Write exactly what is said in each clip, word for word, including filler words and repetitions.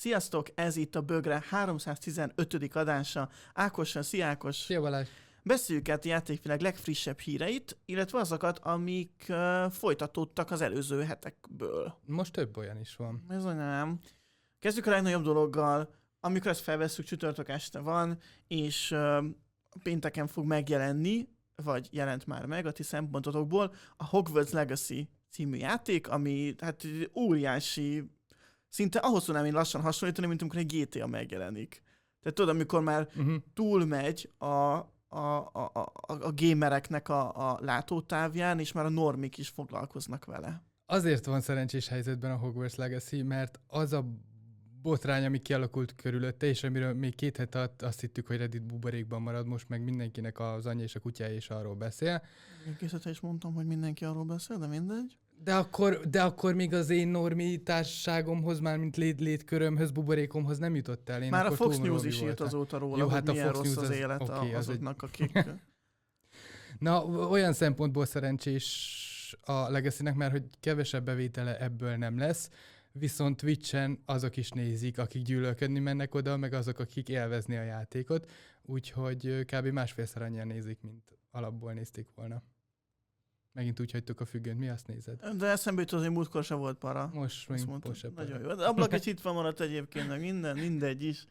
Sziasztok, ez itt a Bögre háromszáztizenötödik adása. Ákossal, szia Ákos! Szia Balázs! Beszéljük át a játékvilág legfrissebb híreit, illetve azokat, amik uh, folytatódtak az előző hetekből. Most több olyan is van. Ez nem. Kezdjük a legnagyobb dologgal. Amikor ezt felvesszük, csütörtök este van, és uh, pénteken fog megjelenni, vagy jelent már meg a ti szempontotokból, a Hogwarts Legacy című játék, ami hát óriási, szinte ahhoz tudnám én lassan hasonlítani, mint amikor egy gé té á megjelenik. Tehát tudod, amikor már uh-huh. túlmegy a, a, a, a, a gamereknek a, a látótávján, és már a normik is foglalkoznak vele. Azért van szerencsés helyzetben a Hogwarts Legacy, mert az a botrány, ami kialakult körülötte, és amiről még két hete alatt azt hittük, hogy Reddit buborékban marad, most meg mindenkinek az anyja és a kutyája is arról beszél. Készítve is mondtam, hogy mindenki arról beszél, de mindegy. De akkor, de akkor még az én normi társaságomhoz, már mint lét, létkörömhöz, buborékomhoz nem jutott el. Én már a Fox News is írt azóta róla, jó, hogy hát milyen a Fox rossz News az, az élet okay, azoknak, az egy... akik... Na, olyan szempontból szerencsés a Legacy-nek, mert hogy kevesebb bevétele ebből nem lesz, viszont Twitchen azok is nézik, akik gyűlölködni mennek oda, meg azok, akik élvezni a játékot, úgyhogy kb. Másfélszer annyian nézik, mint alapból nézték volna. Megint úgy hagytuk a függönt, mi azt nézed? De eszembe jutott, hogy múltkor se volt para. Most még most se para. Nagyon jó. De ablak is itt van maradt egyébként, meg minden, mindegy is.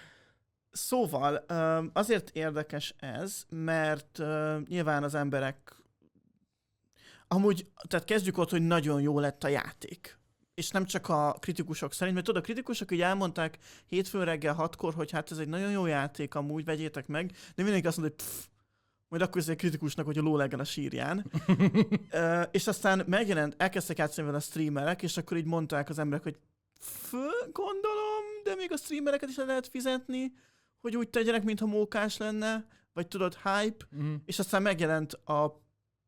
Szóval azért érdekes ez, mert nyilván az emberek amúgy, tehát kezdjük ott, hogy nagyon jó lett a játék. És nem csak a kritikusok szerint, mert tudod, a kritikusok így elmondták hétfőn reggel hatkor, hogy hát ez egy nagyon jó játék, amúgy vegyétek meg, de mindenki azt mondta, hogy pff, majd akkor ez egy kritikusnak, hogy a ló legyen a sírján. uh, és aztán megjelent, elkezdtek játszani vele a streamerek, és akkor így mondták az emberek, hogy gondolom, de még a streamereket is le lehet fizetni, hogy úgy tegyenek, mintha mókás lenne, vagy tudod, hype, mm. és aztán megjelent a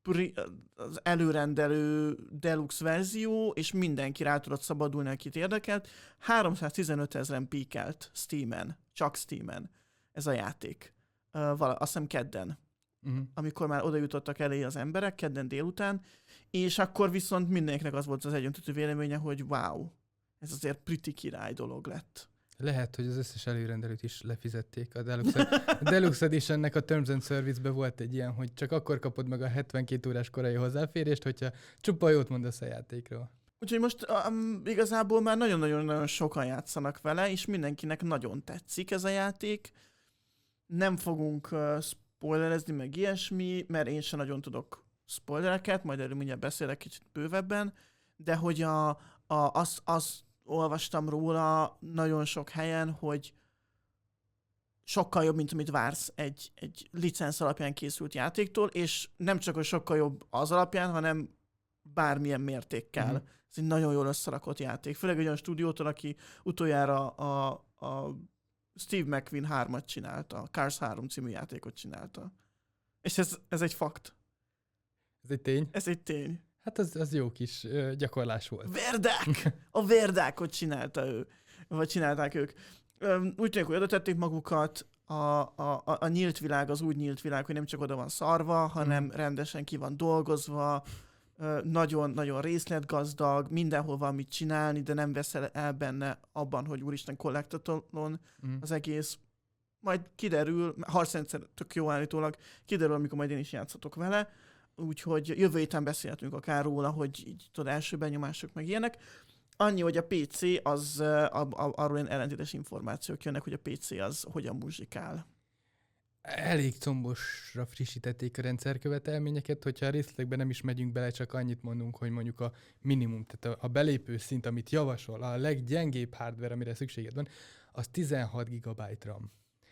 az előrendelő deluxe verzió, és mindenki rá tudott szabadulni, akit érdekelt. háromszáztizenöt ezeren píkelt Steamen, csak Steamen ez a játék. Uh, vala, azt hiszem kedden, uh-huh. amikor már oda jutottak elé az emberek, kedden délután, és akkor viszont mindenkinek az volt az egyöntetű véleménye, hogy wow, ez azért pretty király dolog lett. Lehet, hogy az összes előrendelőt is lefizették. A Deluxe, a Deluxe Editionnek a Terms and Service-ben volt egy ilyen, hogy csak akkor kapod meg a hetvenkét órás korai hozzáférést, hogyha csupa jót mondasz a játékról. Úgyhogy most um, igazából már nagyon-nagyon sokan játszanak vele, és mindenkinek nagyon tetszik ez a játék. Nem fogunk uh, spoilerezni, meg ilyesmi, mert én sem nagyon tudok spoilereket, majd erről mindjárt beszélek kicsit bővebben, de hogy a, a, az, az olvastam róla nagyon sok helyen, hogy sokkal jobb, mint amit vársz egy, egy licensz alapján készült játéktól, és nem csak, hogy sokkal jobb az alapján, hanem bármilyen mértékkel. Mm-hmm. Ez egy nagyon jól összerakott játék. Főleg egy olyan stúdiótól, aki utoljára a, a Steve McQueen hármat csinálta, a Cars három című játékot csinálta. És ez, ez egy fakt. Ez egy tény? Ez egy tény. Hát az, az jó kis ö, gyakorlás volt. Verdák! A Verdákot csinálta ő. Vagy csinálták ők. Úgy tűnik, hogy oda tették magukat, a, a, a nyílt világ az úgy nyílt világ, hogy nem csak oda van szarva, hanem mm. rendesen ki van dolgozva, nagyon-nagyon részletgazdag, mindenhol van mit csinálni, de nem veszel el benne abban, hogy úristen collectathon mm. az egész. Majd kiderül, harcrendszer tök jó állítólag, kiderül, amikor majd én is játszatok vele, úgyhogy jövő héten beszélhetünk akár róla, hogy így tudod, első benyomások meg ilyenek. Annyi, hogy a pé cé, az, a, a, arról ilyen ellentétes információk jönnek, hogy a pé cé az hogyan muzsikál. Elég combosra frissítették a rendszerkövetelményeket, hogyha a részletekben nem is megyünk bele, csak annyit mondunk, hogy mondjuk a minimum, tehát a, a belépő szint, amit javasol, a leggyengébb hardware, amire szükséged van, az tizenhat gigabyte RAM.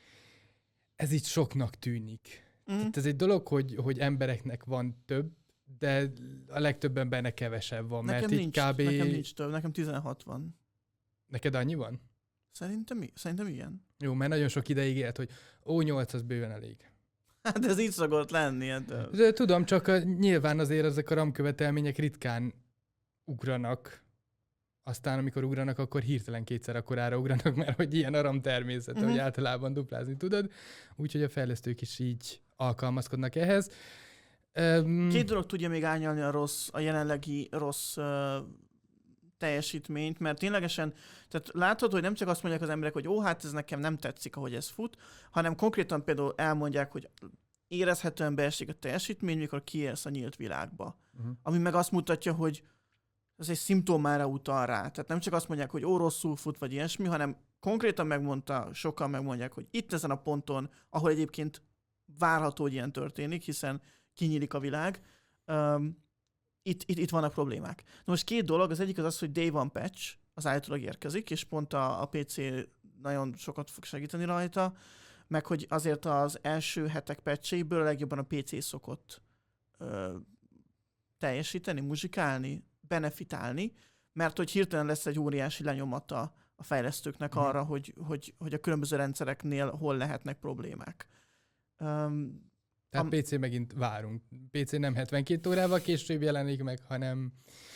Ez így soknak tűnik. Mm. Tehát ez egy dolog, hogy, hogy embereknek van több, de a legtöbb embernek kevesebb van, nekem mert nincs, így kb. Nekem nincs több, nekem tizenhat van. Neked annyi van? Szerintem, szerintem ilyen. Jó, mert nagyon sok ideig élt, hogy ó nyolc az bőven elég. Hát ez így szokott lenni. Hát. De tudom, csak a, nyilván azért ezek a RAM követelmények ritkán ugranak. Aztán amikor ugranak, akkor hirtelen kétszer akkorára ugranak, mert hogy ilyen a RAM természete, uh-huh. hogy általában duplázni tudod. Úgyhogy a fejlesztők is így alkalmazkodnak ehhez. Um, Két dolog tudja még árnyalni a rossz, a jelenlegi rossz uh, teljesítményt, mert ténylegesen, tehát látható, hogy nem csak azt mondják az emberek, hogy ó, hát ez nekem nem tetszik, ahogy ez fut, hanem konkrétan például elmondják, hogy érezhetően beesik a teljesítmény, mikor kiérsz a nyílt világba. Uh-huh. Ami meg azt mutatja, hogy ez egy szimptomára utal rá. Tehát nem csak azt mondják, hogy ó, rosszul fut, vagy ilyesmi, hanem konkrétan megmondta, sokan megmondják, hogy itt ezen a ponton, ahol egyébként várható, hogy ilyen történik, hiszen kinyílik a világ, um, itt, itt, itt vannak problémák. Na most két dolog, az egyik az az, hogy Day One Patch az állítólag érkezik, és pont a, a pé cé nagyon sokat fog segíteni rajta, meg hogy azért az első hetek patcheiből a legjobban a pé cé szokott ö, teljesíteni, muzsikálni, benefitálni, mert hogy hirtelen lesz egy óriási lenyomata a fejlesztőknek mm. arra, hogy, hogy, hogy a különböző rendszereknél hol lehetnek problémák. Um, Tehát a... pé cé megint várunk. pé cé nem hetvenkét órával később jelenik meg, hanem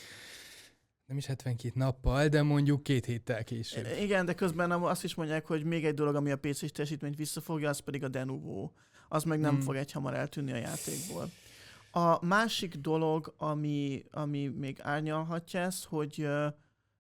nem is hetvenkét nappal, de mondjuk két héttel később. Igen, de közben azt is mondják, hogy még egy dolog, ami a pé cés teljesítményt visszafogja, az pedig a Denuvo. Az meg nem hmm. fog egyhamar eltűnni a játékból. A másik dolog, ami, ami még árnyalhatja ezt, hogy uh,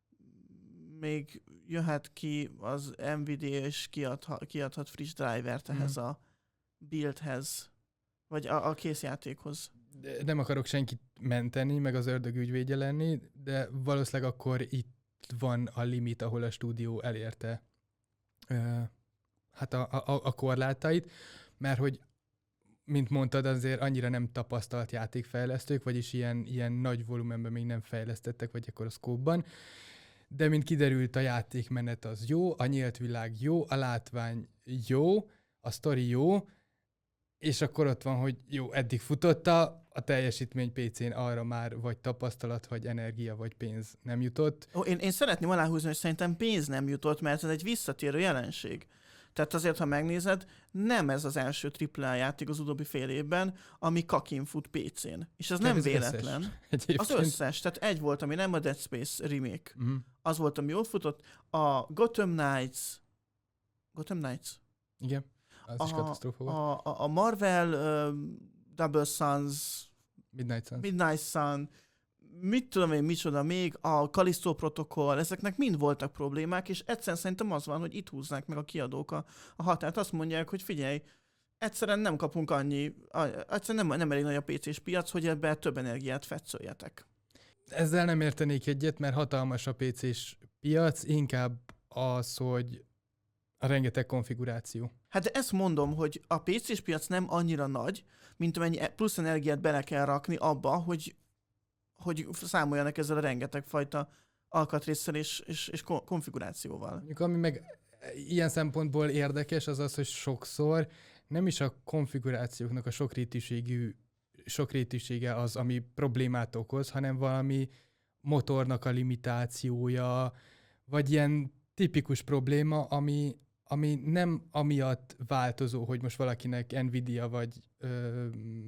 még jöhet ki az Nvidia, és kiadha, kiadhat friss drivert ehhez hmm. a buildhez, vagy a, a készjátékhoz. Nem akarok senkit menteni, meg az ördög ügyvédje lenni, de valószínűleg akkor itt van a limit, ahol a stúdió elérte uh, hát a, a, a korlátait, mert hogy, mint mondtad, azért annyira nem tapasztalt játékfejlesztők, vagyis ilyen, ilyen nagy volumenben még nem fejlesztettek, vagy akkor a szkópban, de mint kiderült, a játékmenet az jó, a nyílt világ jó, a látvány jó, a sztori jó, és akkor ott van, hogy jó, eddig futotta, a teljesítmény pé cén arra már vagy tapasztalat, vagy energia, vagy pénz nem jutott. Ó, én, én szeretném aláhúzni, hogy szerintem pénz nem jutott, mert ez egy visszatérő jelenség. Tehát azért, ha megnézed, nem ez az első á á á játék az utóbbi fél évben, ami kakin fut pé cén. És ez nem az véletlen. Összes, az összes. Tehát egy volt, ami nem a Dead Space remake. Uh-huh. Az volt, ami jól futott. A Gotham Knights. Gotham Knights? Igen. Az a, is katasztrófa volt. A, a Marvel uh, Double Suns, Midnight Suns. Midnight Sun, mit tudom én, micsoda még, a Callisto Protocol, ezeknek mind voltak problémák, és egyszerűen szerintem az van, hogy itt húznák meg a kiadók a, a határt. Azt mondják, hogy figyelj, egyszerűen nem kapunk annyi, a, egyszerűen nem, nem elég nagy a pé cés piac, hogy ebbe több energiát fetszöljetek. Ezzel nem értenék egyet, mert hatalmas a pé cés piac, inkább az, hogy a rengeteg konfiguráció. Hát de ezt mondom, hogy a pé cés piac nem annyira nagy, mint amennyi plusz energiát bele kell rakni abba, hogy, hogy számoljanak ezzel a rengeteg fajta alkatrészsel és, és, és konfigurációval. Mondjuk, ami meg ilyen szempontból érdekes, az az, hogy sokszor nem is a konfigurációknak a sokrétűségű, sokrétűsége az, ami problémát okoz, hanem valami motornak a limitációja, vagy ilyen tipikus probléma, ami, ami nem amiatt változó, hogy most valakinek Nvidia vagy ö,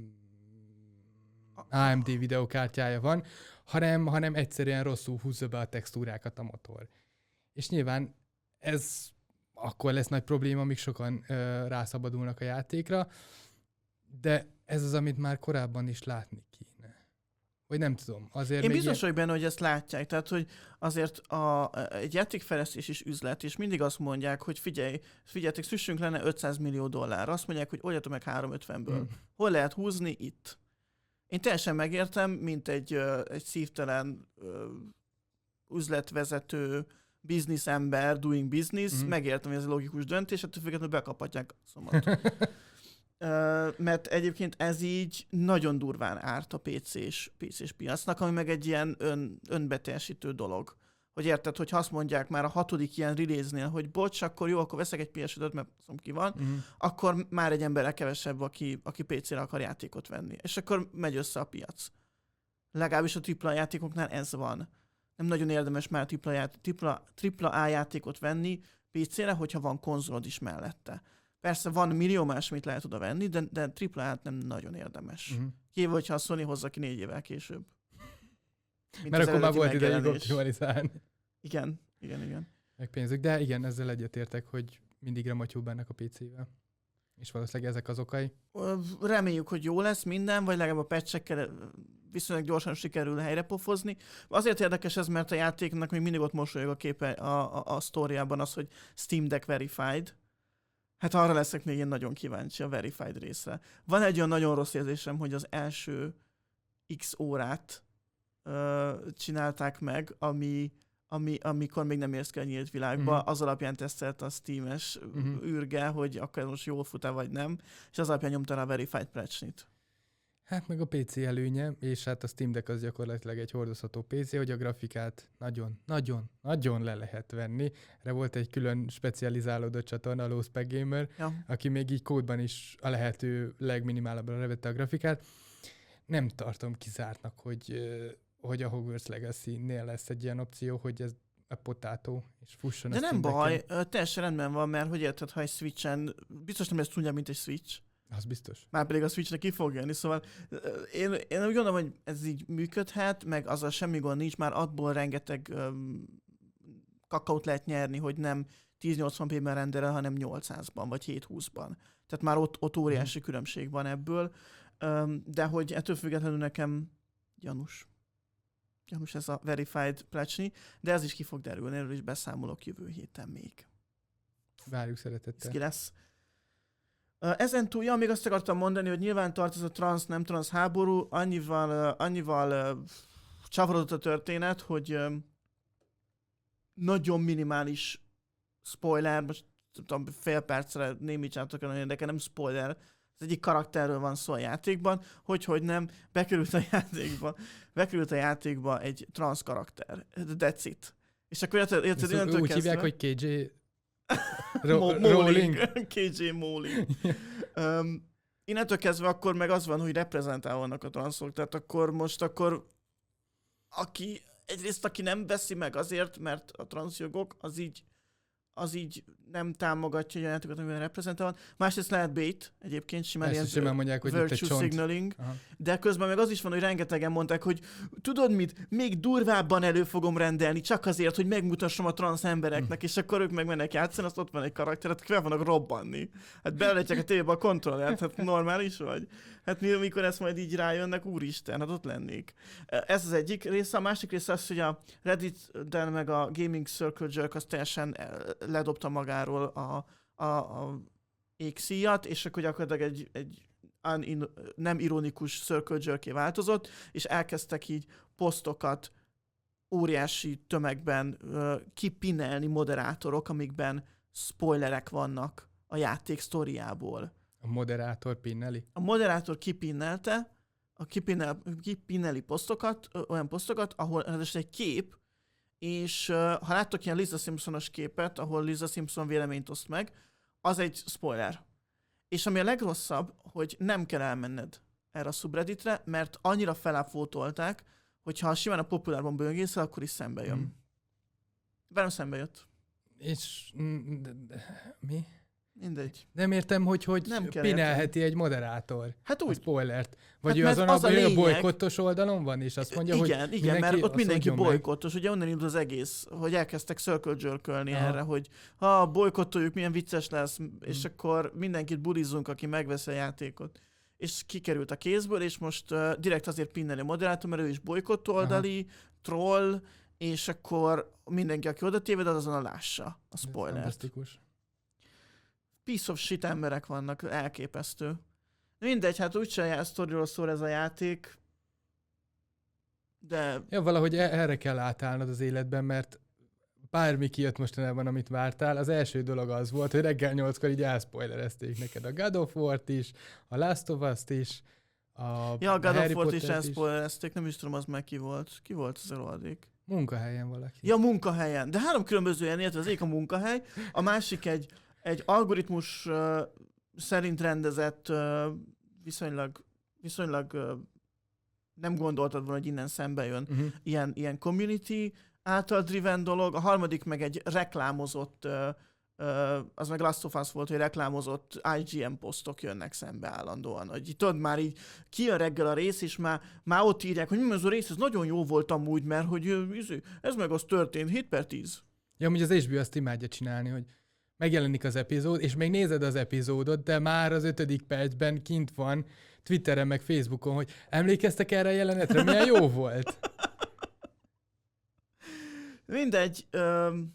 á em dé videokártyája van, hanem, hanem egyszerűen rosszul húzza be a textúrákat a motor. És nyilván ez akkor lesz nagy probléma, amíg sokan ö, rászabadulnak a játékra, de ez az, amit már korábban is látni kéne. Vagy nem tudom. Azért Én biztos ilyen... vagyok benne, hogy ezt látják. Tehát, hogy azért a, egy játékfejlesztés is üzlet, és mindig azt mondják, hogy figyelj, figyeljetek, szüksünk lenne ötszáz millió dollár. Azt mondják, hogy oldjatok meg háromszázötvenből. Hmm. Hol lehet húzni? Itt. Én teljesen megértem, mint egy, egy szívtelen üzletvezető, bizniszember, doing business, mm-hmm. megértem, hogy ez a logikus döntés, ettől függetlenül bekaphatják a szomat. uh, mert egyébként ez így nagyon durván árt a pé cés, pé cés piacnak, ami meg egy ilyen ön, önbeteljesítő dolog. Hogy érted, hogy azt mondják már a hatodik ilyen release-nél, hogy bocs, akkor jó, akkor veszek egy pé es ötöt, mert azt ki van, mm-hmm. akkor már egy emberre kevesebb, aki, aki pé cére akar játékot venni. És akkor megy össze a piac. Legalábbis a tripla játékoknál ez van. Nem nagyon érdemes már tripla á játékot venni pé cére, hogyha van konzolod is mellette. Persze van millió más, amit lehet oda venni, de, de tripla á-t nem nagyon érdemes. Uh-huh. Kivéve, hogyha a Sony hozza ki négy évvel később. Mint mert akkor már volt idejük optimalizálni. Igen, igen, igen. Meg pénzük, de igen, ezzel egyetértek, hogy mindig rematyúbb ennek a pé cével. És valószínűleg ezek az okai. Reméljük, hogy jó lesz minden, vagy legalább a patch-ekkel viszonylag gyorsan sikerül helyrepofozni. Azért érdekes ez, mert a játéknak még mindig ott mosolyog a képe a, a, a sztoriában az, hogy Steam Deck Verified. Hát arra leszek még én nagyon kíváncsi a Verified részre. Van egy olyan nagyon rossz érzésem, hogy az első X órát ö, csinálták meg, ami, ami, amikor még nem érsz ki a nyílt világba, mm-hmm. az alapján tesztelt a Steam-es mm-hmm. űrge, hogy akkor most jól fut-e vagy nem, és az alapján nyomta rá a Verified patch-nit. Hát meg a pé cé előnye, és hát a Steam Deck az gyakorlatilag egy hordozható pé cé, hogy a grafikát nagyon, nagyon, nagyon le lehet venni. Erre volt egy külön specializálódott csatorna, a Low Spec Gamer, ja. aki még így kódban is a lehető legminimálabbra levette a grafikát. Nem tartom kizártnak, hogy, hogy a Hogwarts Legacy-nél lesz egy ilyen opció, hogy ez a potátó, és fusson. De nem baj, teljesen rendben van, mert hogy érted, ha egy Switchen, biztos nem lesz tudja, mint egy Switch. Az biztos. Már pedig a Switchnek ki fog jönni, szóval én, én úgy gondolom, hogy ez így működhet, meg azzal semmi gond nincs, már abból rengeteg um, kakaót lehet nyerni, hogy nem ezernyolcvan pé-ben renderel, hanem nyolcszázban, vagy hétszázhúszban. Tehát már ott, ott óriási hmm. különbség van ebből, um, de hogy ettől függetlenül nekem gyanús. Gyanús ez a Verified patch-ni, de ez is ki fog derülni, erről is beszámolok jövő héten még. Várjuk szeretettel. Ez ki lesz. Ezen túl, ja, még azt akartam mondani, hogy nyilván tart ez a transz, nem transz háború, annyival, annyival uh, csavarodott a történet, hogy um, nagyon minimális spoiler, most tudom, fél percre némítsátok, nagyon érdekel, nem spoiler, az egyik karakterről van szó a játékban, hogy, hogy nem, bekerült a játékba, bekerült a játékba egy transz karakter, that's it. És akkor érted, érted, szóval úgy kezdve, hívják, hogy ká jé Ro- Rowling. ká jé Rowling. um, innentől kezdve akkor meg az van, hogy reprezentálnak a transzok, tehát akkor most akkor aki, egyrészt aki nem veszi meg azért, mert a transzjogok, az így az így nem támogatja a játékot, amiben reprezentál van. Másrészt lehet bait, egyébként simán ilyen simán mondják, hogy virtue itt signaling, de közben meg az is van, hogy rengetegen mondták, hogy tudod mit, még durvábban elő fogom rendelni, csak azért, hogy megmutassam a transz embereknek, hm. és akkor ők meg mennek játszani, azt ott van egy karakter, hát fel vannak robbanni. Hát beletják a tévébe a kontrollert, hát normális vagy. Hát mikor ezt majd így rájönnek, úristen, hát ott lennék. Ez az egyik része, a másik része az, hogy a Reddit-den meg a Gaming Circle Jerk az teljesen ledobta magáról a, a, a égszíjat, és akkor gyakorlatilag egy, egy un, nem ironikus Circle Jerk-é változott, és elkezdtek így posztokat óriási tömegben uh, kipinelni moderátorok, amikben spoilerek vannak a játék sztoriából. A moderátor pinneli? A moderátor kipinnelte, a kipinel, kipineli posztokat, olyan posztokat, ahol ez egy kép, és uh, ha láttok ilyen Lisa Simpsonos képet, ahol Lisa Simpson véleményt oszt meg, az egy spoiler. És ami a legrosszabb, hogy nem kell elmenned erre a subredditre, mert annyira feláfótolták, hogy ha simán a populárban böngészel, akkor is szembe jön. Hmm. Velem szembe jött. És mi? Mindegy. Nem értem, hogy hogy nem pinelheti egy moderátor hát úgy. a spoilert. Vagy hát ő azon az a, a, a bolykottos oldalon van, és azt mondja, igen, hogy igen, mert ott mindenki bolykottos. Ugye onnan indul az egész, hogy elkezdtek circle jerkölni erre, hogy ha bolykottoljuk, milyen vicces lesz, hmm. és akkor mindenkit bulizzunk, aki megveszi a játékot. És kikerült a kézből, és most uh, direkt azért pinneli a moderátor, mert ő is bolykott oldali, aha. troll, és akkor mindenki, aki oda téved, az azon a lássa a spoilert. Fantasztikus. Piece of shit emberek vannak, elképesztő. Mindegy, hát úgyse jár sztoriról szól ez a játék, de... Ja, valahogy erre kell átállnod az életben, mert bármi kijött mostanában, amit vártál, az első dolog az volt, hogy reggel nyolckor így elszpoilerezték neked a God of War-t is, a Last of Us-t is, a Ja, a God of War-t is elszpoilerezték, nem is tudom, az meg ki volt. Ki volt az előadék? Munkahelyen valaki. Ja, munkahelyen. De három különböző ilyen érte, az egyik a munkahely, a másik egy Egy algoritmus uh, szerint rendezett, uh, viszonylag, viszonylag uh, nem gondoltad volna, hogy innen szembe jön uh-huh. ilyen, ilyen community által driven dolog. A harmadik meg egy reklámozott, uh, uh, az meg Last of Us volt, hogy reklámozott I G N posztok jönnek szembe állandóan. Hogy tudod, már így kijön reggel a rész, és már, már ott írják, hogy mi ez a rész, ez nagyon jó volt amúgy, mert hogy ez meg az történt, hét per tíz. Ja, amúgy az há bé o azt imádja csinálni, hogy megjelenik az epizód, és még nézed az epizódot, de már az ötödik percben kint van Twitteren meg Facebookon, hogy emlékeztek erre a jelenetre, milyen jó volt? Mindegy, öm,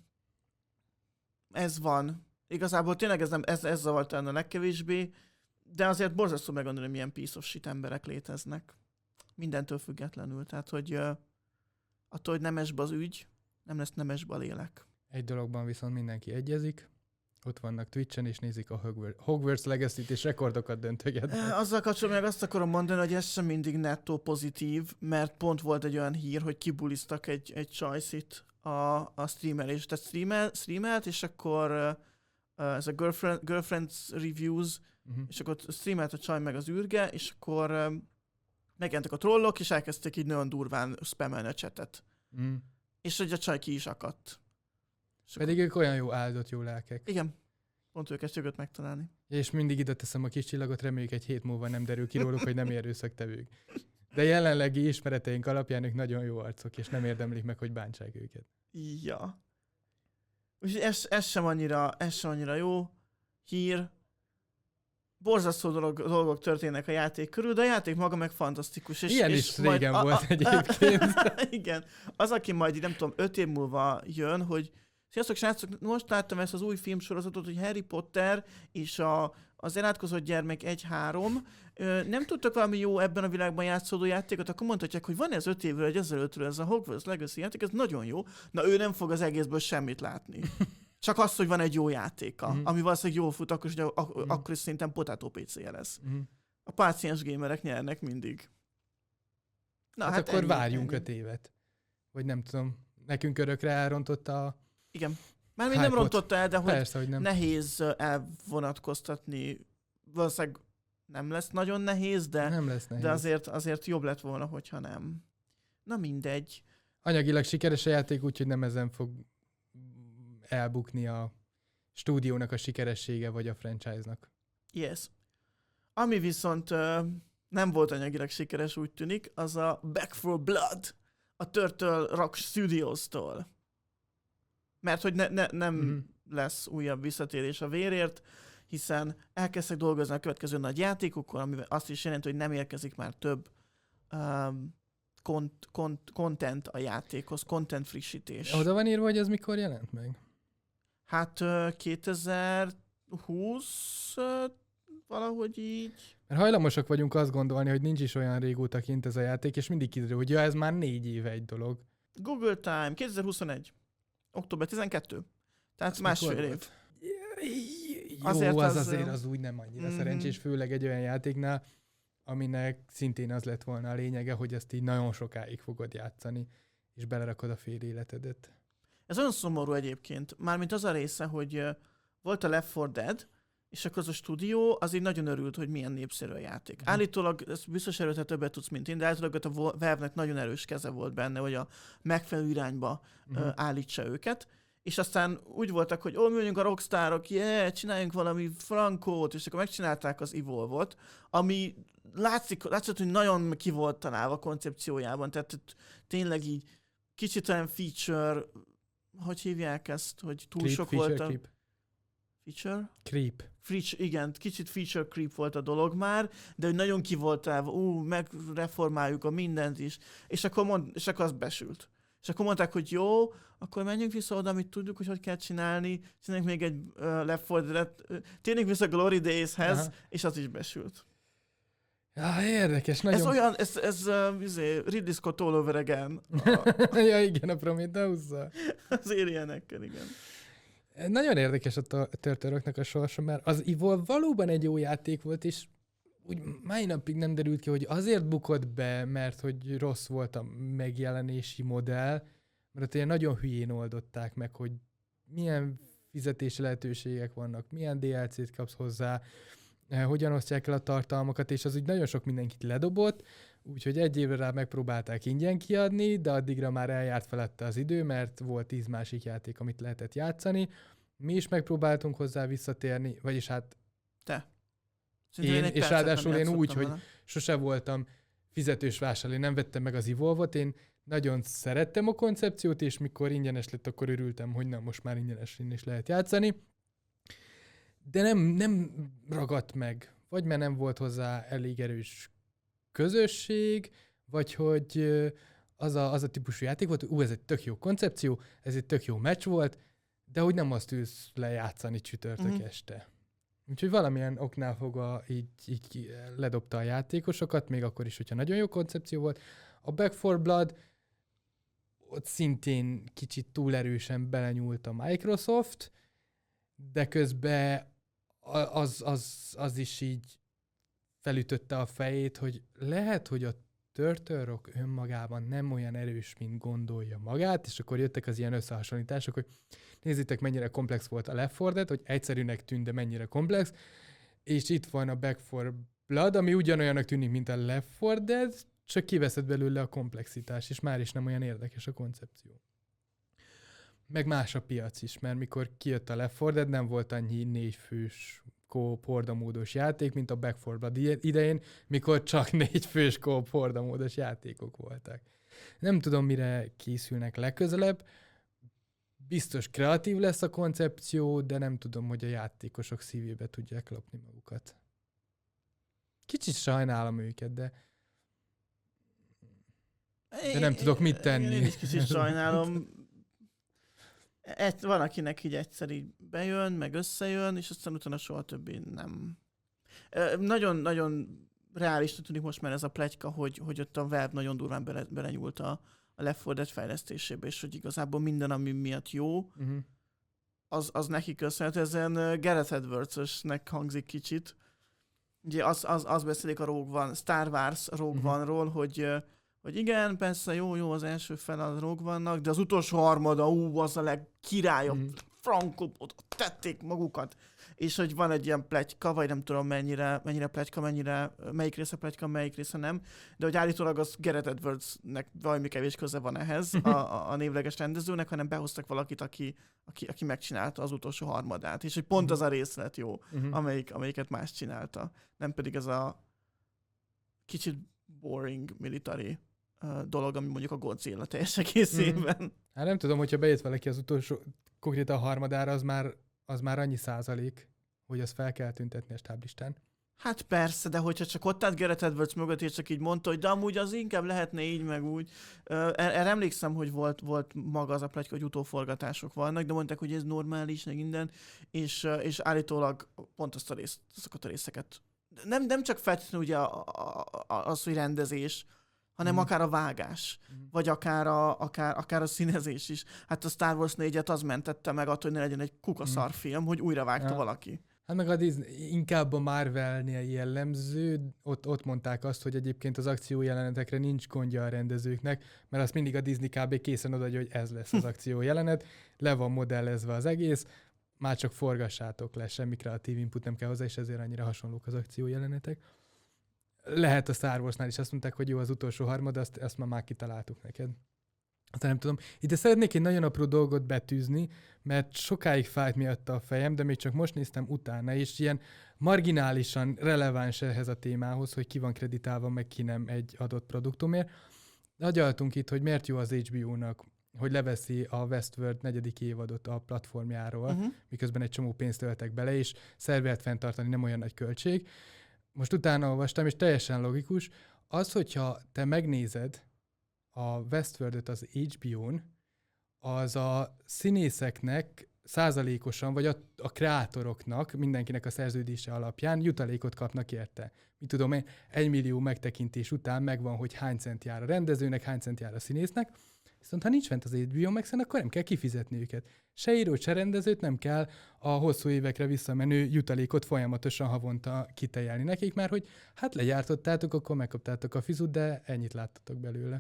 ez van. Igazából tényleg ez, nem, ez, ez zavart a legkevésbé, de azért borzasztó meggondolni, hogy milyen piece of shit emberek léteznek. Mindentől függetlenül. Tehát, hogy uh, attól, hogy nemesbe az ügy, nem lesz nemesbe a lélek. Egy dologban viszont mindenki egyezik. Ott vannak Twitchen, és nézik a Hogwarts, Hogwarts Legacy-t, és rekordokat döntögetnek. Azzal kapcsolatban meg azt akarom mondani, hogy ez sem mindig nettó pozitív, mert pont volt egy olyan hír, hogy kibuliztak egy, egy csajszit a, a streamelés. Tehát streamel, streamelt, és akkor uh, ez a girlfriend, Girlfriends Reviews, uh-huh. és akkor streamelt a csaj meg az űrge, és akkor um, megjelentek a trollok, és elkezdték így nagyon durván spamelni a chatet. Uh-huh. És hogy a csaj ki is akadt. És Pedig akkor... ők olyan jó áldott jó lelkek. Igen. Pont őket jogott megtalálni. És mindig ide teszem a kis csillagot, reméljük egy hét múlva nem derül ki róluk, hogy nem erőszaktevők. De jelenlegi ismereteink alapján ők nagyon jó arcok, és nem érdemlik meg, hogy bántsák őket. Ja. Úgyhogy ez, ez, sem annyira, ez sem annyira jó hír. Borzasztó dolog, dolgok történnek a játék körül, de a játék maga meg fantasztikus. És, Ilyen és is régen a, volt a, egyébként. Igen. Az, aki majd, nem tudom, öt év múlva jön, hogy sziasztok, srácok, most láttam ezt az új filmsorozatot, hogy Harry Potter és a, az elátkozott gyermek egy három. Nem tudtak valami jó ebben a világban játszódó játékot, akkor mondhatják, hogy van ez öt évvel, egy ezelőttről ez a Hogwarts Legacy játék, ez nagyon jó. Na ő nem fog az egészből semmit látni. Csak azt, hogy van egy jó játéka, mm. ami valószínűleg jól fut, akkor is, ak- mm. akkor is szerintem potato pé cé-je lesz. Mm. A páciens gamerek nyernek mindig. Na, hát, hát akkor ennyi, várjunk ennyi. öt évet. Vagy nem tudom, nekünk örökre elrontotta a... Igen. Már még nem rontotta el, de hogy, Persze, hogy nem. nehéz elvonatkoztatni. Valószínűleg nem lesz nagyon nehéz, de, nem lesz nehéz. de azért, azért jobb lett volna, hogyha nem. Na mindegy. Anyagilag sikeres a játék, úgyhogy nem ezen fog elbukni a stúdiónak a sikeressége, vagy a franchise-nak. Yes. Ami viszont uh, nem volt anyagilag sikeres, úgy tűnik, az a Back for Blood a Turtle Rock Studios-tól. Mert hogy ne, ne, nem mm-hmm. lesz újabb visszatérés a vérért, hiszen elkezdtek dolgozni a következő nagy játékokon, ami azt is jelenti, hogy nem érkezik már több um, kont, kont, content a játékhoz, content frissítés. Oda van írva, hogy ez mikor jelent meg? Hát uh, kétezer-húsz uh, valahogy így. Mert hajlamosak vagyunk azt gondolni, hogy nincs is olyan régóta kint ez a játék, és mindig kiderül, hogy ja, ez már négy éve egy dolog. Google Time, kétezer-huszonegy. október tizenkettő. Tehát ez másfél év. Jó, azért az, az azért az úgy nem annyira mm-hmm. szerencsés, főleg egy olyan játéknál, aminek szintén az lett volna a lényege, hogy ezt így nagyon sokáig fogod játszani, és belerakod a fél életedet. Ez olyan szomorú egyébként. Mármint az a része, hogy volt a Left four Dead, és akkor az a stúdió az így nagyon örült, hogy milyen népszerű a játék. Mm. Állítólag, ezt biztos erőt, többet tudsz, mint én, de állítólag a Valve-nek nagyon erős keze volt benne, hogy a megfelelő irányba mm. uh, állítsa őket. És aztán úgy voltak, hogy ó, mi vagyunk a rockstarok, yeah, csináljunk valami frankót, és akkor megcsinálták az Evolve-ot, ami látszik, látszott, hogy nagyon ki volt találva a koncepciójában, tehát tényleg így kicsit olyan feature, hogy hívják ezt, hogy túl creep, sok feature, volt a... Creep. Feature? Creep. Feature, igen, kicsit feature creep volt a dolog már, de hogy nagyon ki volt elve, ú, megreformáljuk a mindent is, és akkor, mond, és akkor az besült. És akkor mondták, hogy jó, akkor menjünk vissza oda, amit tudjuk, hogy hogy kell csinálni, csináljunk még egy uh, Left four Dead-et, uh, térjünk vissza Glory Days-hez, aha. és az is besült. Ja, érdekes, nagyon... Ez olyan, ez, ez uh, izé, Ridley Scott all over again. A... ja, igen, a Prometheus-szal. Az alienekkel, igen. Nagyon érdekes a Turtle-oknak a sorsa, mert az Evolve valóban egy jó játék volt, és úgy mai napig nem derült ki, hogy azért bukott be, mert hogy rossz volt a megjelenési modell, mert ott ilyen nagyon hülyén oldották meg, hogy milyen fizetési lehetőségek vannak, milyen dé el cét kapsz hozzá, hogyan osztják el a tartalmakat, és az úgy nagyon sok mindenkit ledobott, úgyhogy egy évre rá megpróbálták ingyen kiadni, de addigra már eljárt felette az idő, mert volt tíz másik játék, amit lehetett játszani. Mi is megpróbáltunk hozzá visszatérni, vagyis hát te. Én, és ráadásul én úgy, vele. hogy sose voltam fizetős vásárló, nem vettem meg az Evolve-ot, én nagyon szerettem a koncepciót, és mikor ingyenes lett, akkor örültem, hogy na, most már ingyenesen is lehet játszani. de nem, nem ragadt meg. Vagy mert nem volt hozzá elég erős közösség, vagy hogy az a, az a típusú játék volt, hogy ú, ez egy tök jó koncepció, ez egy tök jó meccs volt, de hogy nem azt ülsz lejátszani csütörtök uh-huh. este. Úgyhogy valamilyen oknál fogva így, így ledobta a játékosokat, még akkor is, hogyha nagyon jó koncepció volt. A Back four Blood ott szintén kicsit túl erősen belenyúlt a Microsoft, de közben az, az, az is így felütötte a fejét, hogy lehet, hogy a Turtle Rock önmagában nem olyan erős, mint gondolja magát, és akkor jöttek az ilyen összehasonlítások, hogy nézzétek, mennyire komplex volt a Left four Dead, hogy egyszerűnek tűnt, de mennyire komplex, és itt van a Back four Blood, ami ugyanolyanak tűnik, mint a Left four Dead, csak kiveszed belőle a komplexitás, és már is nem olyan érdekes a koncepció. Meg más a piac is, mert mikor kijött a Left four Dead, nem volt annyi négyfős co-op hordamódos játék, mint a Back four Blood idején, mikor csak négyfős co-op hordamódos játékok voltak. Nem tudom, mire készülnek legközelebb. Biztos kreatív lesz a koncepció, de nem tudom, hogy a játékosok szívébe tudják lopni magukat. Kicsit sajnálom őket, de de nem tudok mit tenni. Én is kicsit sajnálom. Egy, van, akinek így egyszer így bejön, meg összejön, és aztán utána soha többé nem. Nagyon-nagyon reálisra tűnik most már ez a pletyka, hogy, hogy ott a Valve nagyon durván bele, belenyúlt a, a Left four Dead fejlesztésébe, és hogy igazából minden, ami miatt jó, uh-huh. az, az neki köszönhető. Ezen Gareth Edwards-ösnek hangzik kicsit. Ugye az, az, az beszélik a Rogue One, Star Wars Rogue uh-huh. One-ról, hogy hogy igen, persze, jó, jó, az első fel a Rogue One-nak, de az utolsó harmada, ú, az a legkirályabb, mm. frankó, ott tették magukat. És hogy van egy ilyen pletyka, vagy nem tudom mennyire, mennyire pletyka, mennyire, melyik része pletyka, melyik része nem, de hogy állítólag az Gareth Edwardsnek valami kevés köze van ehhez, a, a, a névleges rendezőnek, hanem behoztak valakit, aki, aki, aki megcsinálta az utolsó harmadát, és hogy pont mm-hmm. az a rész lett jó, mm-hmm. amelyik, amelyiket más csinálta. Nem pedig ez a kicsit boring military uh, dolog, ami mondjuk a Godzilla teljes egészében. Mm. Hát nem tudom, hogyha bejött valaki az utolsó, konkrétan a harmadára, az már, az már annyi százalék, hogy azt fel kell tüntetni a stáblistán. Hát persze, de hogyha csak ott állt Gareth Edwards mögött, és csak így mondta, hogy de amúgy az inkább lehetne így, meg úgy. Erre emlékszem, hogy volt, volt maga az a pletyka, hogy utóforgatások vannak, de mondták, hogy ez normális, meg minden, és, és állítólag pont azt a részt, azokat a részeket. Nem, nem csak feltétlenül ugye a, a, a, az, hogy rendezés, hanem mm. akár a vágás, mm. vagy akár a, akár, akár a színezés is. Hát a Star Wars négyet az mentette meg attól, hogy ne legyen egy kukaszar mm. film, hogy újra vágta ja. valaki. Hát meg a Disney, inkább a Marvelnél jellemző, ott, ott mondták azt, hogy egyébként az akciójelenetekre nincs gondja a rendezőknek, mert azt mindig a Disney kb. Készen odaadja, hogy ez lesz az akciójelenet, le van modellezve az egész, már csak forgassátok le, semmi kreatív input nem kell hozzá, és ezért annyira hasonlók az akciójelenetek. Lehet a Star Warsnál is azt mondták, hogy jó, az utolsó harmad, azt, azt már, már kitaláltuk neked. Aztán nem tudom. Ide szeretnék egy nagyon apró dolgot betűzni, mert sokáig fájt miatta a fejem, de még csak most néztem utána, és ilyen marginálisan releváns ehhez a témához, hogy ki van kreditálva, meg ki nem egy adott produktumért. Agyaltunk itt, hogy miért jó az há bé ó-nak, hogy leveszi a Westworld negyedik évadot a platformjáról, uh-huh. miközben egy csomó pénzt öltek bele, és szervert fenntartani nem olyan nagy költség. Most utána olvastam, és teljesen logikus, az, hogyha te megnézed a Westworld-öt az há bé ó-n, az a színészeknek százalékosan, vagy a, a kreátoroknak, mindenkinek a szerződése alapján jutalékot kapnak érte. Mit tudom én, egy millió megtekintés után megvan, hogy hány cent jár a rendezőnek, hány cent jár a színésznek, viszont ha nincs fent az há bé ó Maxen, akkor nem kell kifizetni őket. Se írót, se rendezőt nem kell a hosszú évekre visszamenő jutalékot folyamatosan havonta kitejelni nekik, mert hogy hát legyártottátok, akkor megkaptátok a fizut, de ennyit láttatok belőle.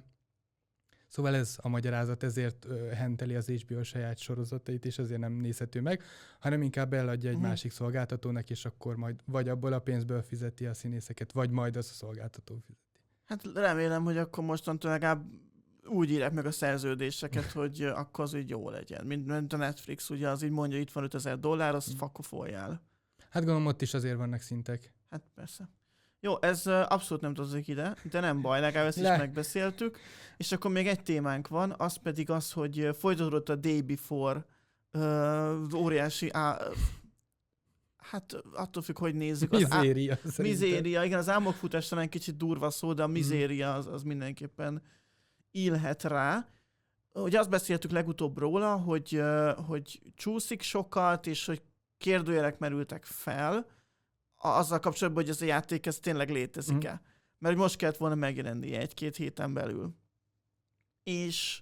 Szóval ez a magyarázat, ezért ö, henteli az há bé ó saját sorozatait, és ezért nem nézhető meg, hanem inkább eladja egy uh-huh. másik szolgáltatónak, és akkor majd vagy abból a pénzből fizeti a színészeket, vagy majd az a szolgáltató fizeti. Hát remélem, hogy akkor mostantól legalább úgy írják meg a szerződéseket, hogy akkor az így jó legyen. Mint, mint a Netflix, ugye az így mondja, itt van ötezer dollár, azt mm. fakofoljál. Hát gondolom, ott is azért vannak szintek. Hát persze. Jó, ez abszolút nem tartozik ide, de nem baj, legalább ezt Le. is megbeszéltük. És akkor még egy témánk van, az pedig az, hogy folytatódott a Day Before uh, óriási á, Hát attól függ, hogy nézzük. Az Mizéria. á... Mizéria, igen, az álmokfutás talán kicsit durva szó, de a mizéria az, az mindenképpen illhet rá. Ugye azt beszéltük legutóbb róla, hogy, hogy csúszik sokat, és hogy kérdőjelek merültek fel azzal kapcsolatban, hogy ez a játék ez tényleg létezik-e. Mm. Mert hogy most kellett volna megjelennie egy-két héten belül. És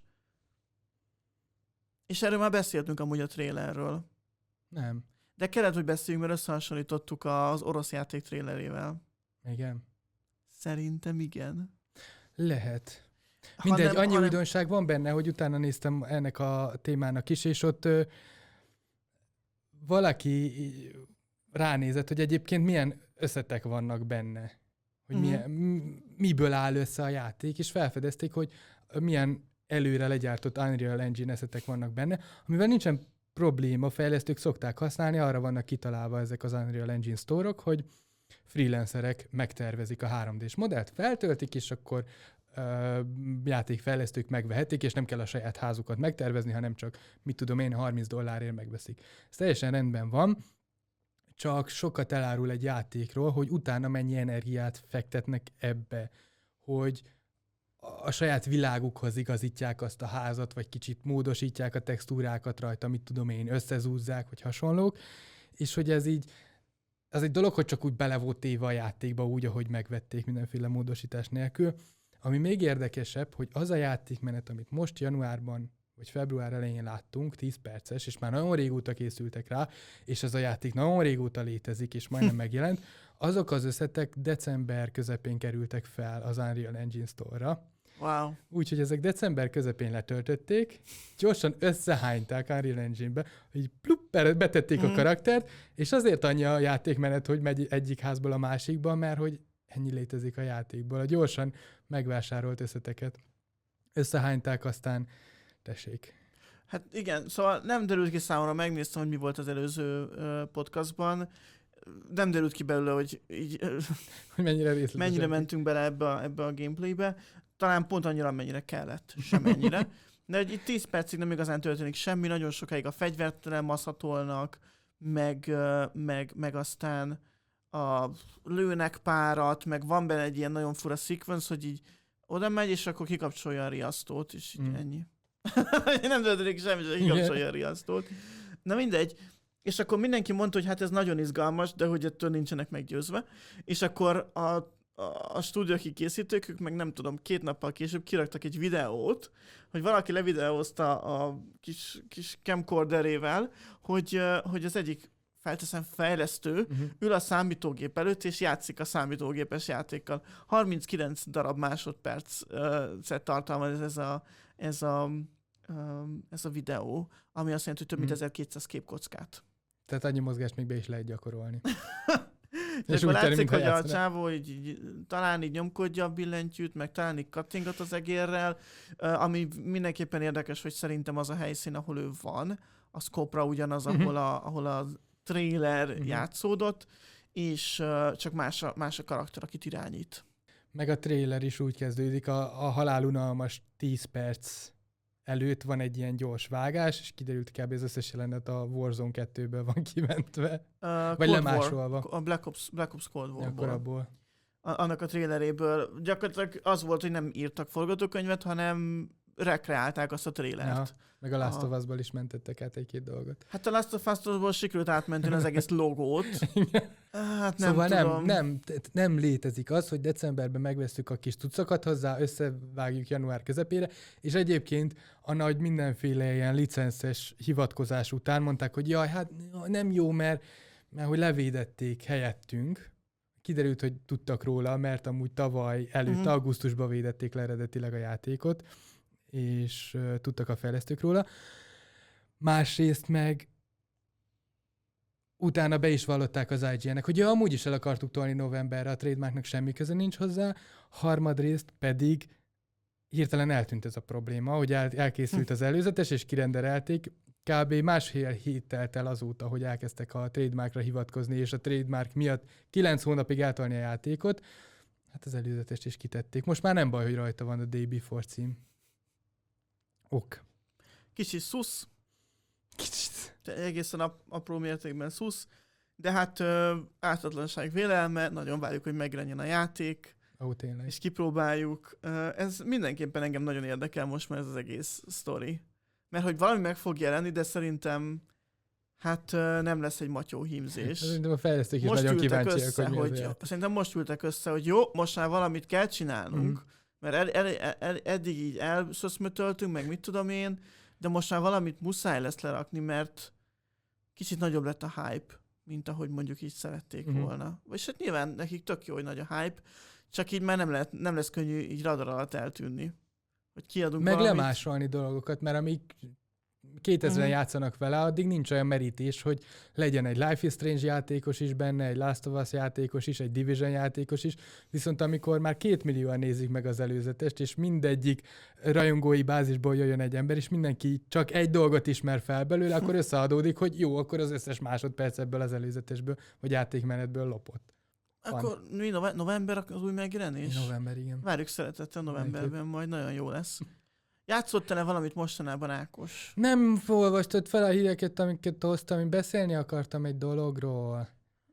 és erről már beszéltünk amúgy a trailerről. Nem. De kellett, hogy beszéljünk, mert összehasonlítottuk az orosz játék trailerével. Igen. Szerintem igen. Lehet. Mindegy, hanem, annyi hanem... újdonság van benne, hogy utána néztem ennek a témának is, és ott ö, valaki ránézett, hogy egyébként milyen összetek vannak benne. Hogy Mm-hmm. milyen, miből áll össze a játék, és felfedezték, hogy milyen előre legyártott Unreal Engine eszetek vannak benne, amivel nincsen probléma, fejlesztők szokták használni, arra vannak kitalálva ezek az Unreal Engine store-ok, hogy freelancerek megtervezik a három dés modellt, feltöltik, és akkor uh, játékfejlesztők megvehetik, és nem kell a saját házukat megtervezni, hanem csak, mit tudom én, harminc dollárért megveszik. Ez teljesen rendben van, csak sokat elárul egy játékról, hogy utána mennyi energiát fektetnek ebbe, hogy a saját világukhoz igazítják azt a házat, vagy kicsit módosítják a textúrákat rajta, mit tudom én, összezúzzák, vagy hasonlók, és hogy ez így, az egy dolog, hogy csak úgy bele volt téve a játékba úgy, ahogy megvették mindenféle módosítás nélkül. Ami még érdekesebb, hogy az a játékmenet, amit most januárban, vagy február elején láttunk, tíz perces, és már nagyon régóta készültek rá, és ez a játék nagyon régóta létezik, és majdnem megjelent, azok az összetek december közepén kerültek fel az Unreal Engine Store-ra. Wow. Úgyhogy ezek december közepén letöltötték, gyorsan összehányták Unreal Engine-be, hogy plupp, betették mm. a karaktert, és azért annyi a játékmenet, hogy megy egyik házból a másikba, mert hogy ennyi létezik a játékból. A gyorsan megvásárolt összeteket összehányták, aztán tessék. Hát igen, szóval nem derült ki számomra, megnéztem, hogy mi volt az előző uh, podcastban, nem derült ki belőle, hogy így, hogy mennyire részletesen. Mennyire mentünk bele ebbe a, ebbe a gameplaybe. Talán pont annyira, mennyire kellett, semennyire. De egy tíz percig nem igazán történik semmi, nagyon sokáig a fegyvert lemaszatolnak, meg, meg, meg aztán a lőnek párat, meg van benne egy ilyen nagyon fura sequence, hogy így oda megy, és akkor kikapcsolja a riasztót, és így mm. ennyi. Nem történik semmi, hogy kikapcsolja a riasztót. Na mindegy. És akkor mindenki mondta, hogy hát ez nagyon izgalmas, de hogy ettől nincsenek meggyőzve. És akkor a, a, a stúdió, aki készítők, ők meg nem tudom, két nappal később kiraktak egy videót, hogy valaki levideózta a kis, kis camcorderével, hogy, hogy az egyik felteszem fejlesztő uh-huh. ül a számítógép előtt, és játszik a számítógépes játékkal. harminckilenc darab másodpercet tartalmaz ez a, ez a, ez a videó, ami azt jelenti, hogy több mint uh-huh. ezerkétszáz képkockát. Tehát annyi mozgást még be is lehet gyakorolni. És akkor látszik, hogy a csávó így, így, talán így nyomkodja a billentyűt, meg talán így kattingat az egérrel, ami mindenképpen érdekes, hogy szerintem az a helyszín, ahol ő van, a Skopra ugyanaz, uh-huh. ahol, a, ahol a trailer uh-huh. játszódott, és uh, csak más a, más a karakter, akit irányít. Meg a trailer is úgy kezdődik, a, a halálunalmas tíz perc előtt van egy ilyen gyors vágás, és kiderült kb. Az összes jelenet a Warzone kettőből van kimentve. Uh, Vagy lemásolva. A Black Ops, Black Ops Cold War-ból. abból. A, annak a traileréből. Gyakorlatilag az volt, hogy nem írtak forgatókönyvet, hanem rekreálták azt a trailert. Ja, meg a Last of Us-ból is mentettek át egy-két dolgot. Hát a Last of Us-ból sikerült átmenteni az egész logót. Hát nem szóval tudom. Nem, nem, nem létezik az, hogy decemberben megvesztük a kis tucakat hozzá, összevágjuk január közepére, és egyébként a nagy mindenféle ilyen licenszes hivatkozás után mondták, hogy jaj, hát nem jó, mert, mert hogy levédették helyettünk. Kiderült, hogy tudtak róla, mert amúgy tavaly előtt uh-huh. augusztusban védették le eredetileg a játékot, és uh, tudtak a fejlesztők róla. Másrészt meg utána be is vallották az I G N-nek, hogy ja, amúgy is el akartuk tolni novemberre, a trademarknak semmi köze nincs hozzá, harmadrészt pedig hirtelen eltűnt ez a probléma, hogy el, elkészült az előzetes, és kirenderelték, kb. Másfél hét telt el azóta, hogy elkezdtek a trademarkra hivatkozni, és a trademark miatt kilenc hónapig eltolni a játékot, hát az előzetest is kitették. Most már nem baj, hogy rajta van a Day Before cím. Ok. Kicsi szusz. Kicsit. Egészen ap- apró mértékben szusz. De hát ö, ártatlanság vélelme, nagyon várjuk, hogy megjelenjen a játék, Ó, tényleg. és kipróbáljuk. Ö, ez mindenképpen engem nagyon érdekel most már ez az egész sztori. Mert hogy valami meg fog jelenni, de szerintem hát ö, nem lesz egy matyó hímzés. Szerintem a fejlesztők is Most nagyon ültek kíváncsiak, össze, hogy mi az hogy, játék. szerintem most ültek össze, hogy jó, most már valamit kell csinálnunk, Mhm. mert el, el, el, el, eddig így elszöszmötöltünk, meg mit tudom én, de most már valamit muszáj lesz lerakni, mert kicsit nagyobb lett a hype, mint ahogy mondjuk így szerették Mhm. volna. Vagyis hát nyilván nekik tök jó, hogy nagy a hype, csak így már nem, lehet, nem lesz könnyű így radar alatt eltűnni. Hogy kiadunk Meg valamit. lemásolni dolgokat, mert amíg kétezren Mhm. játszanak vele, addig nincs olyan merítés, hogy legyen egy Life is Strange játékos is benne, egy Last of Us játékos is, egy Division játékos is, viszont amikor már két millióan nézik meg az előzetest, és mindegyik rajongói bázisból jöjjön egy ember, és mindenki csak egy dolgot ismer fel belőle, akkor összeadódik, hogy jó, akkor az összes másodperc ebből az előzetesből, vagy játékmenetből lopott. Akkor mi nove- november az új megjelenés? November, igen. Várjuk szeretettel novemberben, majd nagyon jó lesz. Játszottál-e valamit mostanában, Ákos? Nem olvastad fel a híreket, amiket hoztam, én beszélni akartam egy dologról.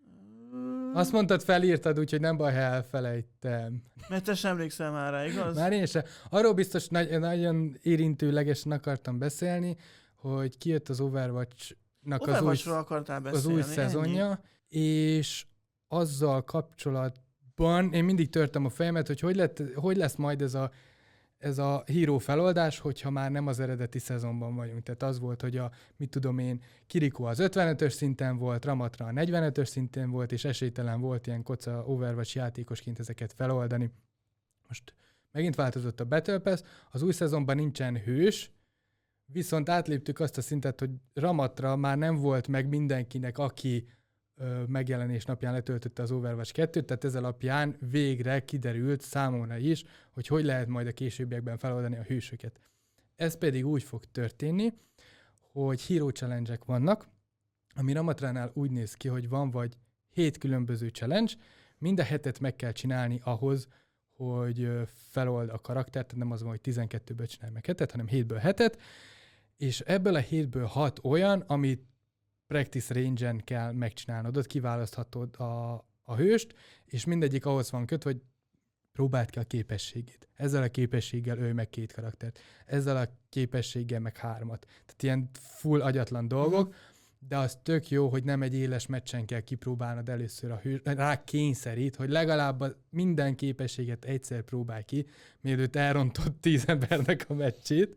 Azt mondtad, felírtad, úgyhogy nem baj, ha elfelejtem. Mert te sem emlékszel már rá, igaz? Már én sem. Arról biztos nagy, nagyon érintőlegesen akartam beszélni, hogy kijött az Overwatch-nak az új, Overwatchról akartál beszélni, az új ennyi? szezonja, és azzal kapcsolatban én mindig törtem a fejemet, hogy hogy, lett, hogy lesz majd ez a, ez a híró feloldás, hogyha már nem az eredeti szezonban vagyunk. Tehát az volt, hogy a, mit tudom én, Kiriko az ötvenötös szinten volt, Ramatra a negyvenötös szinten volt, és esélytelen volt ilyen koca Overwatch játékosként ezeket feloldani. Most megint változott a Battle Pass, az új szezonban nincsen hős, viszont átléptük azt a szintet, hogy Ramatra már nem volt meg mindenkinek, aki ö, megjelenés napján letöltötte az Overwatch kettőt, tehát ez alapján végre kiderült számomra is, hogy hogy lehet majd a későbbiekben feloldani a hősöket. Ez pedig úgy fog történni, hogy Hero Challenge-ek vannak, ami Ramatránál úgy néz ki, hogy van vagy hét különböző challenge, mind a hetet meg kell csinálni ahhoz, hogy felold a karaktert, tehát nem az van, hogy tizenkettőből csinálj meg hetet, hanem hétből hetet, és ebből a hétből hat olyan, amit practice range-en kell megcsinálnod, ott kiválaszthatod a, a hőst, és mindegyik ahhoz van kötve, hogy próbáld ki a képességét. Ezzel a képességgel ölj meg két karaktert. Ezzel a képességgel meg hármat. Tehát ilyen full agyatlan dolgok, mm-hmm. de az tök jó, hogy nem egy éles meccsen kell kipróbálnod először a hős, rá kényszerít, hogy legalább a minden képességet egyszer próbálj ki, mielőtt elrontott tíz embernek a meccsét.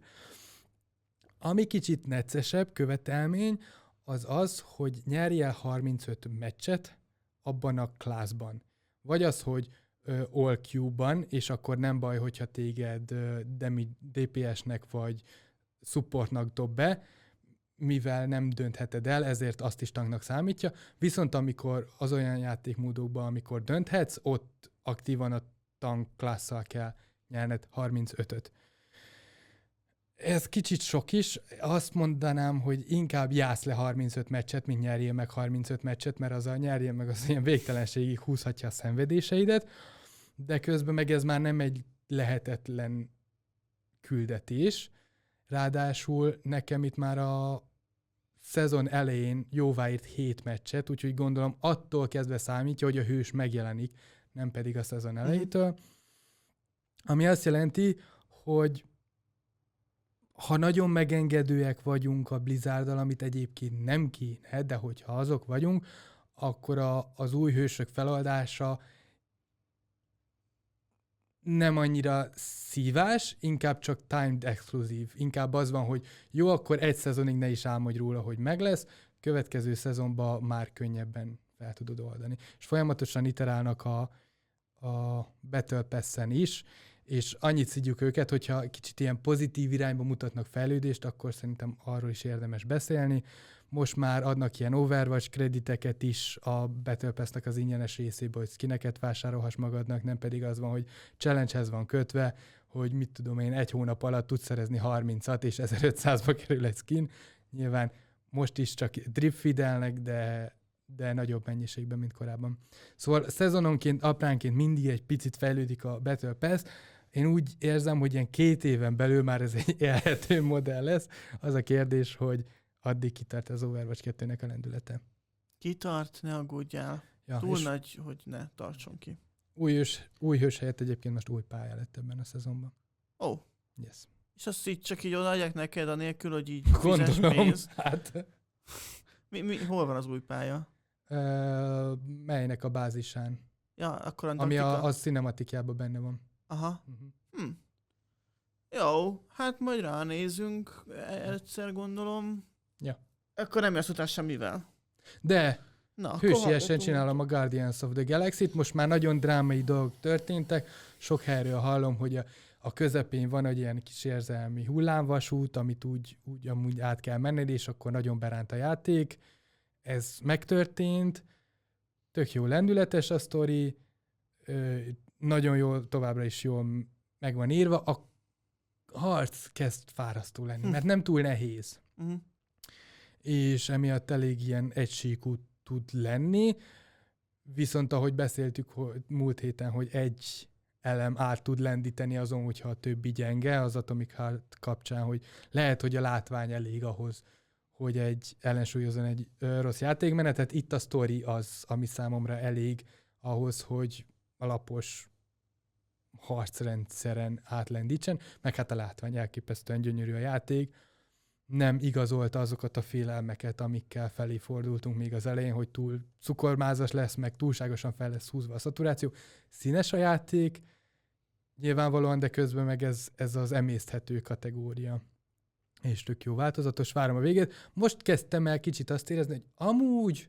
Ami kicsit neccesebb követelmény, az az, hogy nyerjél harmincöt meccset abban a classban. Vagy az, hogy uh, all Q-ban, és akkor nem baj, hogyha téged uh, dé pé es-nek vagy supportnak dob be, mivel nem döntheted el, ezért azt is tanknak számítja. Viszont amikor az olyan játékmódokban, amikor dönthetsz, ott aktívan a tank klasszal kell nyerned harmincötöt. Ez kicsit sok is. Azt mondanám, hogy inkább jász le harmincöt meccset, mint nyerjél meg harmincöt meccset, mert az a nyerjél meg az ilyen végtelenségig húzhatja a szenvedéseidet, de közben meg ez már nem egy lehetetlen küldetés. Ráadásul nekem itt már a szezon elején jóváírt hét meccset, úgyhogy gondolom attól kezdve számítja, hogy a hős megjelenik, nem pedig a szezon elejétől. Ami azt jelenti, hogy ha nagyon megengedőek vagyunk a Blizzarddal, amit egyébként nem kéne, de hogyha azok vagyunk, akkor a, az új hősök feloldása nem annyira szívás, inkább csak timed exclusive. Inkább az van, hogy jó, akkor egy szezonig ne is álmodj róla, hogy meg lesz, következő szezonban már könnyebben fel tudod oldani. És folyamatosan iterálnak a, a Battle Pass-en is, és annyit szidjuk őket, hogyha kicsit ilyen pozitív irányba mutatnak fejlődést, akkor szerintem arról is érdemes beszélni. Most már adnak ilyen Overwatch krediteket is a Battle Pass-nak az ingyenes részéből, hogy skineket vásárolhass magadnak, nem pedig az van, hogy challenge-hez van kötve, hogy mit tudom én, egy hónap alatt tudsz szerezni harmincat, és ezerötszázba kerül egy skin. Nyilván most is csak drip feedelnek, de, de nagyobb mennyiségben, mint korábban. Szóval szezononként, apránként mindig egy picit fejlődik a Battle Pass. Én úgy érzem, hogy ilyen két éven belül már ez egy élhető modell lesz. Az a kérdés, hogy addig kitart az Overwatch kettőnek a lendülete. Kitart, ne aggódjál. Ja, Túl és nagy, hogy ne tartson ki. új hős, új hős helyett egyébként most új pálya lett ebben a szezonban. Ó, oh. Yes. És azt így csak így odaadják neked, anélkül, hogy így fizes Gondolom, pénzt. hát. Mi, mi, hol van az új pálya? Ö, melynek a bázisán? Ja, akkor Ami Antarktika. a, a cinematikjában benne van. Aha. Uh-huh. Hm. Jó, hát majd ránézünk egyszer, gondolom. Ja. Akkor nem jössz utána semmivel. De Na, akkor hősiesen hallgatunk. csinálom a Guardians of the Galaxy-t, most már nagyon drámai dolgok történtek, sok helyről hallom, hogy a, a közepén van egy ilyen kis érzelmi hullámvasút, amit úgy, úgy amúgy át kell menned, és akkor nagyon beránt a játék. Ez megtörtént, tök jó lendületes a sztori, ö, nagyon jól, továbbra is jól meg van írva, a harc kezd fárasztó lenni, Hm. mert nem túl nehéz, Uh-huh. és emiatt elég ilyen egysíkú tud lenni, viszont ahogy beszéltük hogy múlt héten, hogy egy elem át tud lendíteni azon, hogyha a többi gyenge, az Atomic Heart kapcsán, hogy lehet, hogy a látvány elég ahhoz, hogy egy ellensúlyozon egy ö, rossz játékmenetet. Itt a sztori az, ami számomra elég ahhoz, hogy alapos harcrendszeren átlendítsen, meg hát a látvány elképesztően gyönyörű a játék. Nem igazolta azokat a félelmeket, amikkel felé fordultunk még az elején, hogy túl cukormázas lesz, meg túlságosan fel lesz húzva a szaturáció. Színes a játék, nyilvánvalóan, de közben meg ez, ez az emészthető kategória. És tök jó változatos, várom a végét. Most kezdtem el kicsit azt érezni, hogy amúgy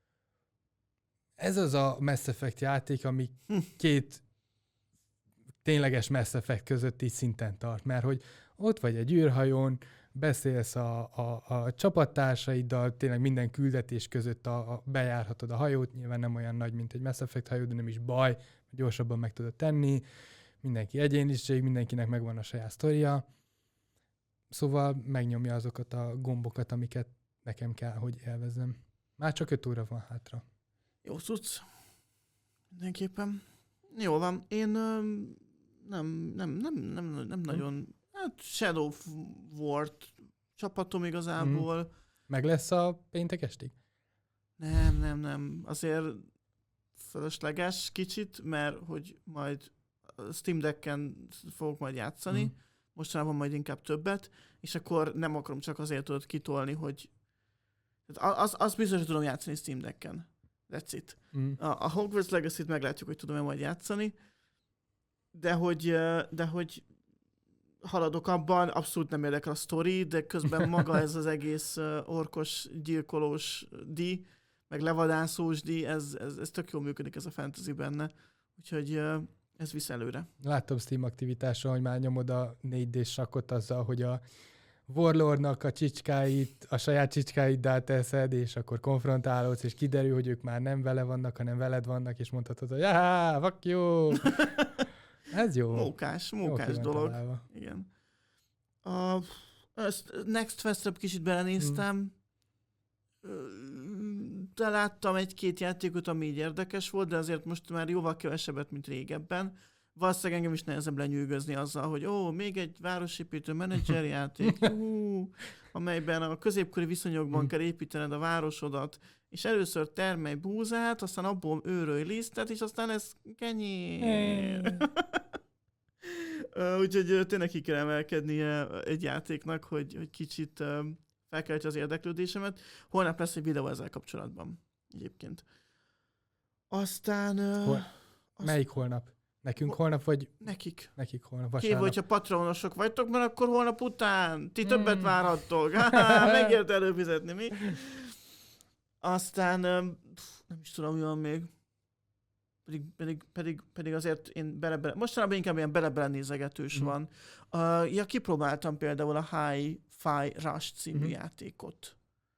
ez az a Mass Effect játék, ami Hm. két tényleges Mass Effect között így szinten tart, mert hogy ott vagy egy űrhajón, beszélsz a, a, a csapattársaidal, tényleg minden küldetés között a, a bejárhatod a hajót, nyilván nem olyan nagy, mint egy Mass Effect hajó, de nem is baj, gyorsabban meg tudod tenni, mindenki egyéniség, mindenkinek megvan a saját sztoria, szóval megnyomja azokat a gombokat, amiket nekem kell, hogy élvezzem. Már csak öt óra van hátra. Jó cucc. Mindenképpen. Jó van. Én öm, nem, nem, nem, nem, nem nagyon... Hát Shadow of War-t csapatom igazából. Meg lesz a péntek estig? Nem, nem, nem. Azért fölösleges kicsit, mert hogy majd Steam Decken fogok majd játszani. Mm. Mostanában majd inkább többet, és akkor nem akarom csak azért tudod kitolni, hogy az, az, az biztos, hogy tudom játszani Steam Decken. That's it. Mm. A, a Hogwarts Legacy-t meglátjuk, hogy tudom-e majd játszani, de hogy, de hogy haladok abban, abszolút nem érdekel a sztori, de közben maga ez az egész orkos, gyilkolós di, meg levadászós di, ez, ez, ez tök jól működik ez a fantasy benne, úgyhogy ez visz előre. Láttam Steam aktivitáson, hogy már nyomod a négy dés sakkot azzal, hogy a Warlordnak a csicskáit, a saját csicskáiddá teszed, és akkor konfrontálódsz, és kiderül, hogy ők már nem vele vannak, hanem veled vannak, és mondhatod, hogy jáhá, fuck you! Ez jó. Mókás, mókás dolog. Találva. Igen. A, ezt Next Festre kicsit belenéztem. Hmm. De láttam egy-két játékot, ami így érdekes volt, de azért most már jóval kevesebbet, mint régebben. Valószínűleg engem is nehezebb lenyűgözni azzal, hogy ó, még egy városépítő menedzser játék, juhú, amelyben a középkori viszonyokban hmm. kell építened a városodat, és először termelj búzát, aztán abból őrölj lisztet, és aztán ez kenyér. Úgyhogy tényleg ki kell emelkednie egy játéknak, hogy, hogy kicsit felkeltse az érdeklődésemet. Holnap lesz egy videó ezzel kapcsolatban egyébként. Aztán... Hol? Azt... Melyik holnap? Nekünk Hol... holnap, vagy... Nekik. Nekik holnap, vasárnap. Kívül, hogyha patronosok vagytok, mert akkor holnap után ti többet mm. várhattok. Megért előfizetni, mi? Aztán nem is tudom, mi van még. Pedig, pedig, pedig, pedig azért én bele-bele... Mostanában inkább ilyen bele-bele nézegetős mm. van. Uh, ja, kipróbáltam például a Hi-Fi Rush című mm-hmm. játékot.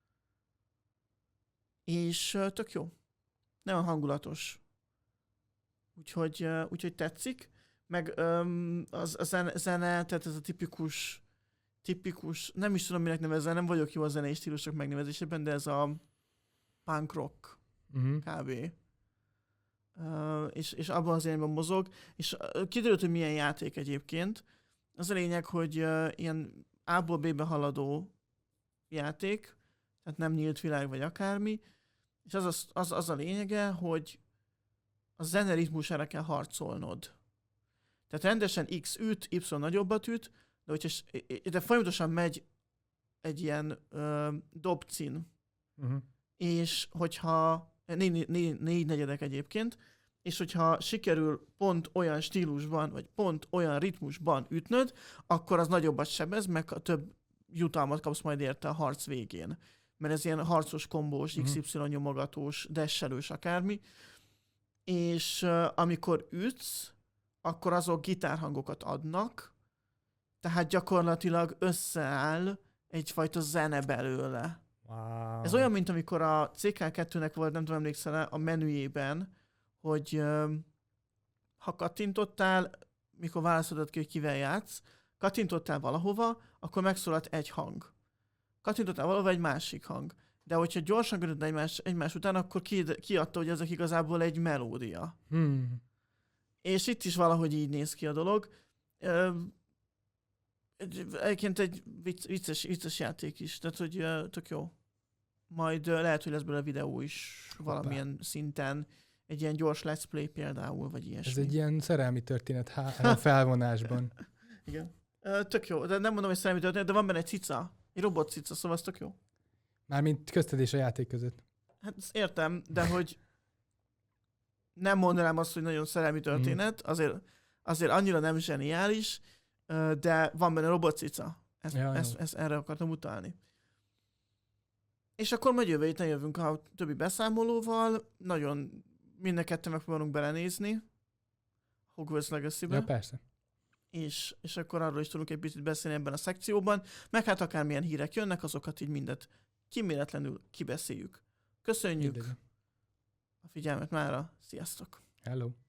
És uh, tök jó. Nem hangulatos. Úgyhogy, uh, úgyhogy tetszik. Meg um, az, a zene, zene, tehát ez a tipikus, tipikus, nem is tudom, minek nevezem, nem vagyok jó a zenei stílusok megnevezésében, de ez a punk rock mm-hmm. kb. Uh, és, és abban az irányban mozog, és uh, kiderült, hogy milyen játék egyébként. Az a lényeg, hogy uh, ilyen A-ból B-be haladó játék, tehát nem nyílt világ vagy akármi, És az, az, az, az a lényege, hogy a zene ritmusára kell harcolnod. Tehát rendesen X üt, Y nagyobbat üt, de, hogyha, de folyamatosan megy egy ilyen ö, dobcin, uh-huh. és hogyha négy, négy, négy negyedek egyébként, és hogyha sikerül pont olyan stílusban, vagy pont olyan ritmusban ütnöd, akkor az nagyobbat sebez, meg a több jutalmat kapsz majd érte a harc végén. Mert ez ilyen harcos, kombós, uh-huh. iksz ipszilon nyomogatós, desselős akármi. És uh, amikor ütsz, akkor azok gitárhangokat adnak, tehát gyakorlatilag összeáll egyfajta zene belőle. Wow. Ez olyan, mint amikor a cé ká kettőnek volt, nem tudom, emlékszel a menüjében, hogy um, ha kattintottál, mikor válaszolod ki, hogy kivel játsz, kattintottál valahova, akkor megszólalt egy hang. Kattintottál valahova, egy másik hang. De hogyha gyorsan göröd egymás, egymás után, akkor ki, kiadta, hogy ezek igazából egy melódia. Hmm. És itt is valahogy így néz ki a dolog. Egyébként egy vicces, vicces játék is, tehát hogy tök jó. Majd lehet, hogy lesz belőle videó is valamilyen Hoppá. szinten. Egy ilyen gyors let's play például, vagy ilyesmi. Ez egy ilyen szerelmi történet há- felvonásban. Igen. Tök jó, de nem mondom, hogy szerelmi történet, de van benne egy cica. Egy robot cica, szóval ez tök jó. Mármint közted és a játék között. Hát ezt értem, de hogy nem mondanám azt, hogy nagyon szerelmi történet, azért, azért annyira nem zseniális, de van benne robotcica. Ezt, ja, ezt, ezt erre akartam utalni. És akkor majd jövő héten jövünk a többi beszámolóval. Nagyon mind a ketten megpróbálunk belenézni Hogwarts Legacy-be. Ja, persze. És, és akkor arról is tudunk egy picit beszélni ebben a szekcióban, meg hát akármilyen hírek jönnek, azokat így mindet kiméletlenül kibeszéljük. Köszönjük Mindegyek. a figyelmet mára. Sziasztok! Hello!